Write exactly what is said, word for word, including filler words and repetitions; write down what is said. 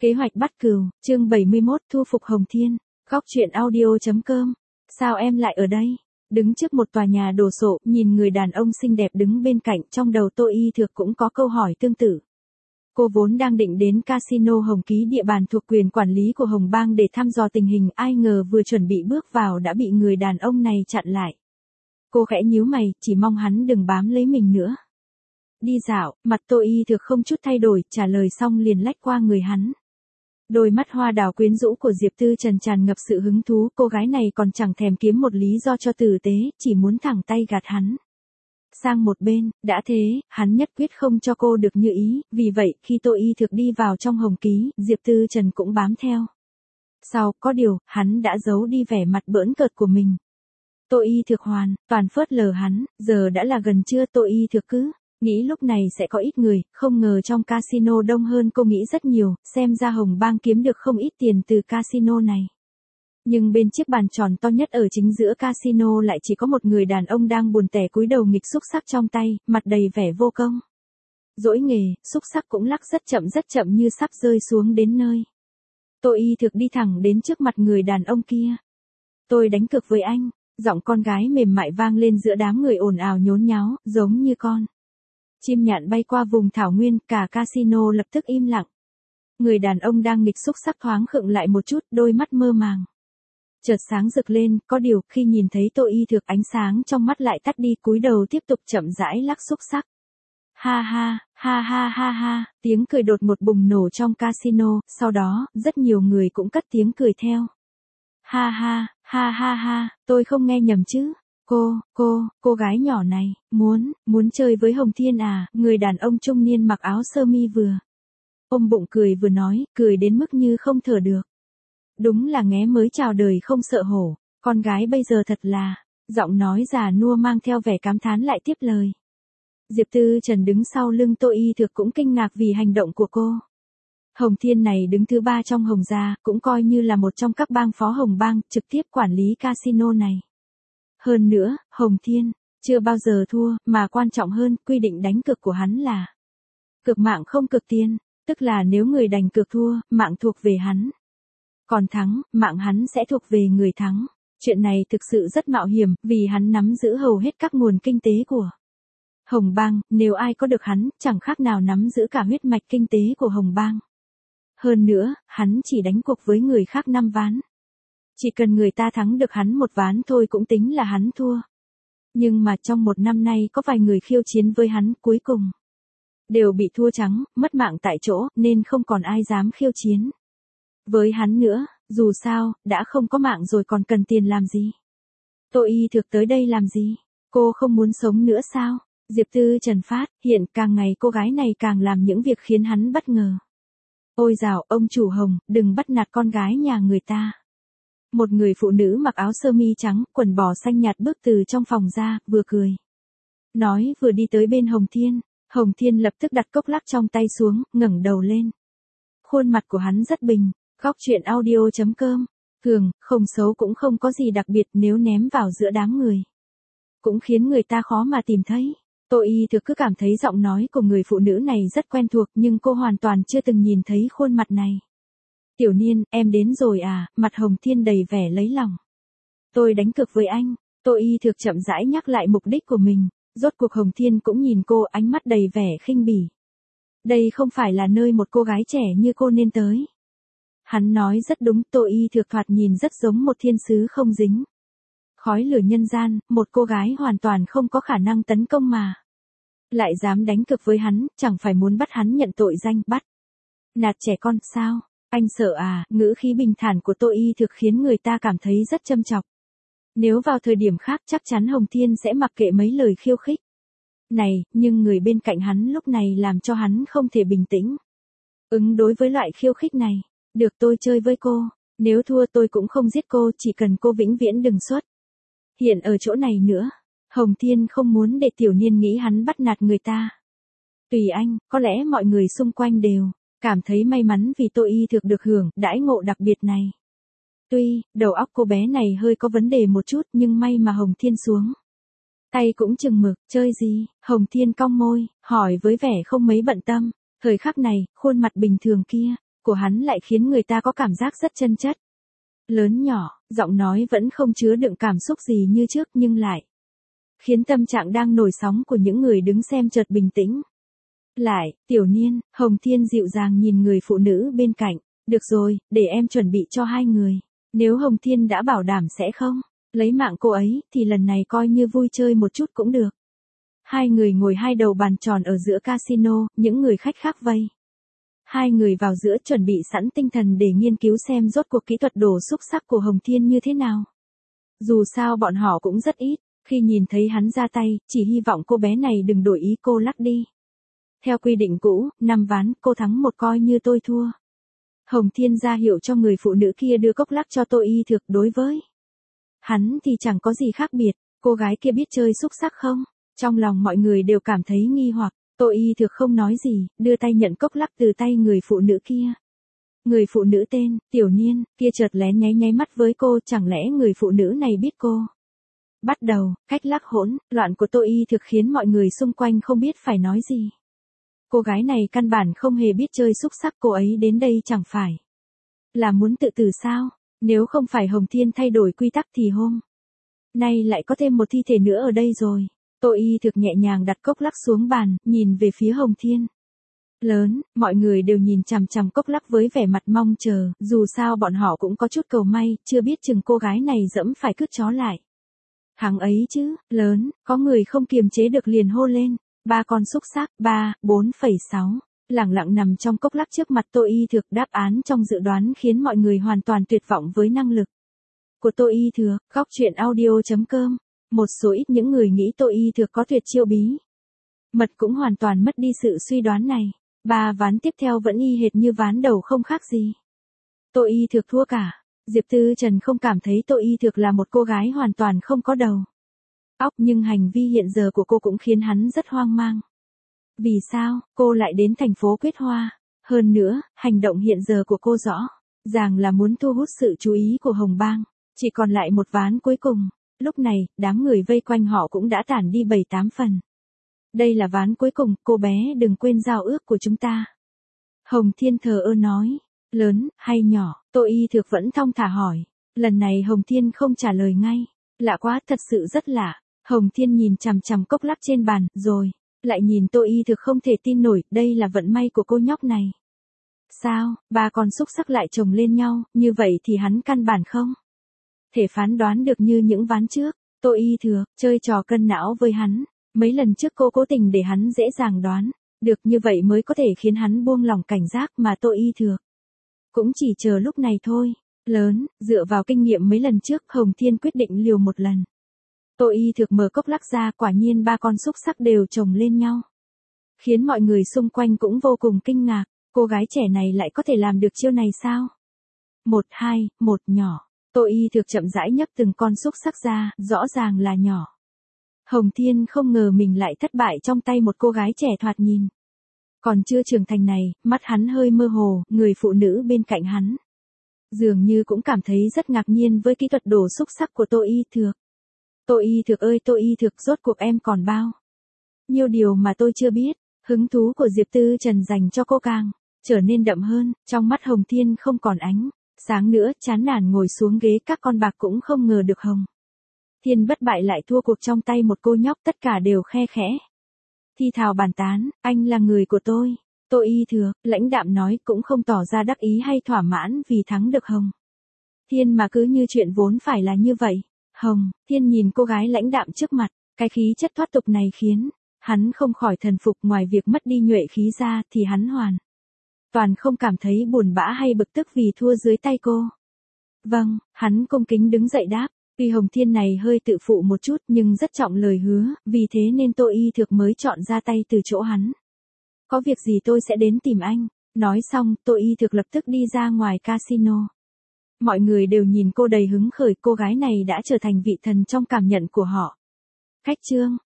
Kế hoạch bắt cừu, chương bảy mươi mốt thu phục Hồng Thiên, góc truyện audio.com. Sao em lại ở đây? Đứng trước một tòa nhà đồ sộ, nhìn người đàn ông xinh đẹp đứng bên cạnh, trong đầu Tô Y Thược cũng có câu hỏi tương tự. Cô vốn đang định đến casino Hồng Ký, địa bàn thuộc quyền quản lý của Hồng Bang, để thăm dò tình hình, ai ngờ vừa chuẩn bị bước vào đã bị người đàn ông này chặn lại. Cô khẽ nhíu mày, chỉ mong hắn đừng bám lấy mình nữa. Đi dạo, mặt Tô Y Thược không chút thay đổi, trả lời xong liền lách qua người hắn. Đôi mắt hoa đào quyến rũ của Diệp Tư Trần tràn ngập sự hứng thú, cô gái này còn chẳng thèm kiếm một lý do cho tử tế, chỉ muốn thẳng tay gạt hắn sang một bên. Đã thế, hắn nhất quyết không cho cô được như ý, vì vậy khi Tô Y Thược đi vào trong Hồng Ký, Diệp Tư Trần cũng bám theo sau, có điều, hắn đã giấu đi vẻ mặt bỡn cợt của mình. Tô Y Thược hoàn toàn phớt lờ hắn, giờ đã là gần trưa, Tô Y Thược cứ nghĩ lúc này sẽ có ít người, không ngờ trong casino đông hơn cô nghĩ rất nhiều, xem ra Hồng Bang kiếm được không ít tiền từ casino này. Nhưng bên chiếc bàn tròn to nhất ở chính giữa casino lại chỉ có một người đàn ông đang buồn tẻ cúi đầu nghịch xúc xắc trong tay, mặt đầy vẻ vô công. Dỗi nghề, xúc xắc cũng lắc rất chậm rất chậm như sắp rơi xuống đến nơi. Tô Y Thược đi thẳng đến trước mặt người đàn ông kia. Tôi đánh cược với anh, giọng con gái mềm mại vang lên giữa đám người ồn ào nhốn nháo, giống như con chim nhạn bay qua vùng thảo nguyên, cả casino lập tức im lặng. Người đàn ông đang nghịch xúc sắc thoáng khựng lại một chút, đôi mắt mơ màng chợt sáng rực lên, có điều khi nhìn thấy Tô Y Thược, ánh sáng trong mắt lại tắt đi, cúi đầu tiếp tục chậm rãi lắc xúc sắc. Ha ha, ha ha ha ha, tiếng cười đột ngột bùng nổ trong casino, sau đó, rất nhiều người cũng cất tiếng cười theo. Ha ha, ha ha ha, tôi không nghe nhầm chứ? Cô, cô, cô gái nhỏ này, muốn, muốn chơi với Hồng Thiên à? Người đàn ông trung niên mặc áo sơ mi vừa ôm bụng cười vừa nói, cười đến mức như không thở được. Đúng là nghé mới chào đời không sợ hổ, con gái bây giờ thật là, giọng nói già nua mang theo vẻ cảm thán lại tiếp lời. Diệp Tư Trần đứng sau lưng Tô Y Thược cũng kinh ngạc vì hành động của cô. Hồng Thiên này đứng thứ ba trong Hồng gia, cũng coi như là một trong các bang phó Hồng Bang, trực tiếp quản lý casino này. Hơn nữa, Hồng Thiên chưa bao giờ thua, mà quan trọng hơn, quy định đánh cược của hắn là cược mạng không cược tiền, tức là nếu người đánh cược thua, mạng thuộc về hắn. Còn thắng, mạng hắn sẽ thuộc về người thắng. Chuyện này thực sự rất mạo hiểm, vì hắn nắm giữ hầu hết các nguồn kinh tế của Hồng Bang, nếu ai có được hắn, chẳng khác nào nắm giữ cả huyết mạch kinh tế của Hồng Bang. Hơn nữa, hắn chỉ đánh cuộc với người khác năm ván. Chỉ cần người ta thắng được hắn một ván thôi cũng tính là hắn thua. Nhưng mà trong một năm nay có vài người khiêu chiến với hắn, cuối cùng đều bị thua trắng, mất mạng tại chỗ, nên không còn ai dám khiêu chiến với hắn nữa. Dù sao, đã không có mạng rồi còn cần tiền làm gì? Tô Y Thược tới đây làm gì? Cô không muốn sống nữa sao? Diệp Tư Trần phát hiện càng ngày cô gái này càng làm những việc khiến hắn bất ngờ. Ôi dào, ông chủ Hồng, đừng bắt nạt con gái nhà người ta. Một người phụ nữ mặc áo sơ mi trắng, quần bò xanh nhạt bước từ trong phòng ra, vừa cười nói vừa đi tới bên Hồng Thiên. Hồng Thiên lập tức đặt cốc lắc trong tay xuống, ngẩng đầu lên. Khuôn mặt của hắn rất bình. Góc truyện audio.com. Thường, không xấu cũng không có gì đặc biệt, nếu ném vào giữa đám người cũng khiến người ta khó mà tìm thấy. Tô Y Thược cứ cảm thấy giọng nói của người phụ nữ này rất quen thuộc, nhưng cô hoàn toàn chưa từng nhìn thấy khuôn mặt này. Tiểu Niên, em đến rồi à? Mặt Hồng Thiên đầy vẻ lấy lòng. Tôi đánh cược với anh. Tô Y Thược chậm rãi nhắc lại mục đích của mình. Rốt cuộc Hồng Thiên cũng nhìn cô, ánh mắt đầy vẻ khinh bỉ. Đây không phải là nơi một cô gái trẻ như cô nên tới. Hắn nói rất đúng, Tô Y Thược thoạt nhìn rất giống một thiên sứ không dính khói lửa nhân gian, một cô gái hoàn toàn không có khả năng tấn công mà lại dám đánh cược với hắn, chẳng phải muốn bắt hắn nhận tội danh bắt nạt trẻ con sao? Anh sợ à? Ngữ khí bình thản của Tô Y Thược khiến người ta cảm thấy rất châm chọc. Nếu vào thời điểm khác chắc chắn Hồng Thiên sẽ mặc kệ mấy lời khiêu khích này, nhưng người bên cạnh hắn lúc này làm cho hắn không thể bình tĩnh ứng đối với loại khiêu khích này. Được, tôi chơi với cô, nếu thua tôi cũng không giết cô, chỉ cần cô vĩnh viễn đừng xuất hiện ở chỗ này nữa. Hồng Thiên không muốn để Tiểu Niên nghĩ hắn bắt nạt người ta. Tùy anh, có lẽ mọi người xung quanh đều cảm thấy may mắn vì Tô Y Thược được hưởng đãi ngộ đặc biệt này. Tuy, đầu óc cô bé này hơi có vấn đề một chút, nhưng may mà Hồng Thiên xuống tay cũng chừng mực. Chơi gì? Hồng Thiên cong môi, hỏi với vẻ không mấy bận tâm. Thời khắc này, khuôn mặt bình thường kia của hắn lại khiến người ta có cảm giác rất chân chất. Lớn nhỏ, giọng nói vẫn không chứa đựng cảm xúc gì như trước nhưng lại khiến tâm trạng đang nổi sóng của những người đứng xem chợt bình tĩnh. Lại, Tiểu Niên, Hồng Thiên dịu dàng nhìn người phụ nữ bên cạnh. Được rồi, để em chuẩn bị cho hai người. Nếu Hồng Thiên đã bảo đảm sẽ không lấy mạng cô ấy, thì lần này coi như vui chơi một chút cũng được. Hai người ngồi hai đầu bàn tròn ở giữa casino, những người khách khác vây. Hai người vào giữa chuẩn bị sẵn tinh thần để nghiên cứu xem rốt cuộc kỹ thuật đồ xúc xắc của Hồng Thiên như thế nào. Dù sao bọn họ cũng rất ít, khi nhìn thấy hắn ra tay, chỉ hy vọng cô bé này đừng đổi ý cô lắc đi. Theo quy định cũ, năm ván, cô thắng một coi như tôi thua. Hồng Thiên ra hiệu cho người phụ nữ kia đưa cốc lắc cho Tô Y Thược. Đối với hắn thì chẳng có gì khác biệt, cô gái kia biết chơi xúc xắc không? Trong lòng mọi người đều cảm thấy nghi hoặc, Tô Y Thược không nói gì, đưa tay nhận cốc lắc từ tay người phụ nữ kia. Người phụ nữ tên, Tiểu Niên, kia chợt lén nháy nháy mắt với cô, chẳng lẽ người phụ nữ này biết cô? Bắt đầu, cách lắc hỗn, loạn của Tô Y Thược khiến mọi người xung quanh không biết phải nói gì. Cô gái này căn bản không hề biết chơi xúc xắc, cô ấy đến đây chẳng phải là muốn tự tử sao? Nếu không phải Hồng Thiên thay đổi quy tắc thì hôm nay lại có thêm một thi thể nữa ở đây rồi. Tô Y Thực nhẹ nhàng đặt cốc lắc xuống bàn, nhìn về phía Hồng Thiên. Lớn, mọi người đều nhìn chằm chằm cốc lắc với vẻ mặt mong chờ, dù sao bọn họ cũng có chút cầu may, chưa biết chừng cô gái này dẫm phải cứt chó lại. Thằng ấy chứ, lớn, có người không kiềm chế được liền hô lên. Ba con xúc xắc, ba, bốn phẩy sáu, lẳng lặng nằm trong cốc lắc trước mặt Tô Y Thực. Đáp án trong dự đoán khiến mọi người hoàn toàn tuyệt vọng với năng lực của Tô Y Thực. Góc truyện audio chấm com. Một số ít những người nghĩ Tô Y Thực có tuyệt chiêu bí mật cũng hoàn toàn mất đi sự suy đoán này. Ba ván tiếp theo vẫn y hệt như ván đầu không khác gì. Tô Y Thực thua cả. Diệp Tư Trần không cảm thấy Tô Y Thực là một cô gái hoàn toàn không có đầu óc, nhưng hành vi hiện giờ của cô cũng khiến hắn rất hoang mang. Vì sao cô lại đến thành phố Quyết Hoa? Hơn nữa, hành động hiện giờ của cô rõ ràng là muốn thu hút sự chú ý của Hồng Bang. Chỉ còn lại một ván cuối cùng. Lúc này, đám người vây quanh họ cũng đã tản đi bảy tám phần. Đây là ván cuối cùng, cô bé đừng quên giao ước của chúng ta. Hồng Thiên thờ ơ nói. Lớn, hay nhỏ? Tô Y Thực vẫn thong thả hỏi. Lần này Hồng Thiên không trả lời ngay. Lạ quá, thật sự rất lạ. Hồng Thiên nhìn chằm chằm cốc lắc trên bàn, rồi lại nhìn Tô Y Thực không thể tin nổi, đây là vận may của cô nhóc này. Sao, ba con xúc xắc lại chồng lên nhau, như vậy thì hắn căn bản không thể phán đoán được như những ván trước. Tô Y Thực chơi trò cân não với hắn. Mấy lần trước cô cố tình để hắn dễ dàng đoán được, như vậy mới có thể khiến hắn buông lỏng cảnh giác, mà Tô Y Thực cũng chỉ chờ lúc này thôi. Lớn, dựa vào kinh nghiệm mấy lần trước, Hồng Thiên quyết định liều một lần. Tô Y Thực mở cốc lắc ra, quả nhiên ba con xúc xắc đều chồng lên nhau. Khiến mọi người xung quanh cũng vô cùng kinh ngạc, cô gái trẻ này lại có thể làm được chiêu này sao? Một hai, một nhỏ. Tô Y Thực chậm rãi nhấc từng con xúc xắc ra, rõ ràng là nhỏ. Hồng Thiên không ngờ mình lại thất bại trong tay một cô gái trẻ thoạt nhìn còn chưa trưởng thành này, mắt hắn hơi mơ hồ, người phụ nữ bên cạnh hắn dường như cũng cảm thấy rất ngạc nhiên với kỹ thuật đồ xúc xắc của Tô Y Thực. Tô Y Thực ơi, Tô Y Thực, rốt cuộc em còn bao nhiêu điều mà tôi chưa biết. Hứng thú của Diệp Tư Trần dành cho cô càng trở nên đậm hơn, trong mắt Hồng Thiên không còn ánh sáng nữa, chán nản ngồi xuống ghế. Các con bạc cũng không ngờ được Hồng Thiên bất bại lại thua cuộc trong tay một cô nhóc, tất cả đều khe khẽ thi thào bàn tán. Anh là người của tôi. Tô Y Thực lãnh đạm nói, cũng không tỏ ra đắc ý hay thỏa mãn vì thắng được Hồng Thiên, mà cứ như chuyện vốn phải là như vậy. Hồng Thiên nhìn cô gái lãnh đạm trước mặt, cái khí chất thoát tục này khiến hắn không khỏi thần phục. Ngoài việc mất đi nhuệ khí ra thì hắn hoàn toàn không cảm thấy buồn bã hay bực tức vì thua dưới tay cô. Vâng, hắn cung kính đứng dậy đáp. Tuy Hồng Thiên này hơi tự phụ một chút nhưng rất trọng lời hứa, vì thế nên Tô Y Thực mới chọn ra tay từ chỗ hắn. Có việc gì tôi sẽ đến tìm anh. Nói xong, Tô Y Thực lập tức đi ra ngoài casino. Mọi người đều nhìn cô đầy hứng khởi, cô gái này đã trở thành vị thần trong cảm nhận của họ. Khách trương,